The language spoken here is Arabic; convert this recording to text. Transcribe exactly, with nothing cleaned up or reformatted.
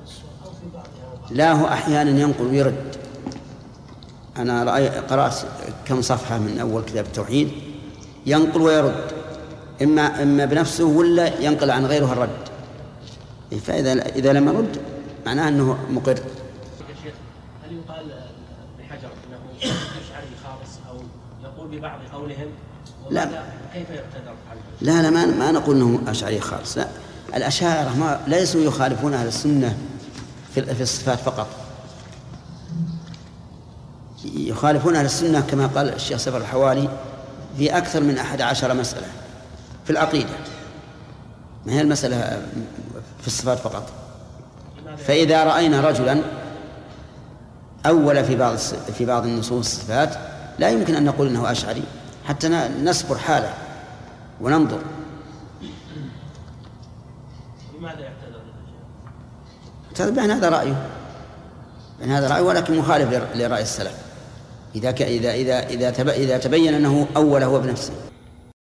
لا، هو أحيانا ينقل ويرد. أنا رأي قرأت كم صفحة من أول كتاب التوحيد ينقل ويرد، إما إما بنفسه ولا ينقل عن غيره الرد. فإذا إذا لم يرد معناه أنه مقر. هل يقال بحجر أنه أشعري خالص أو يقول ببعض قولهم؟ لا، كيف يقتدر عنه؟ لا لا ما ما نقول أنه أشعري خالص، لا. الأشاعرة ما ليسوا يخالفون أهل السنة في في الصفات فقط، يخالفون أهل السنة كما قال الشيخ سفر الحوالي في أكثر من أحد عشر مسألة في العقيدة، ما هي المسألة في الصفات فقط. فإذا رأينا رجلا أول في بعض في بعض النصوص الصفات لا يمكن أن نقول إنه أشعري حتى نصبر حاله وننظر. لماذا يعتذر؟ اعتذر بأن هذا رأيه، بأن هذا رأيه ولكن مخالف لرأي السلف إذا إذا إذا إذا إذا تبين أنه أول هو بنفسه.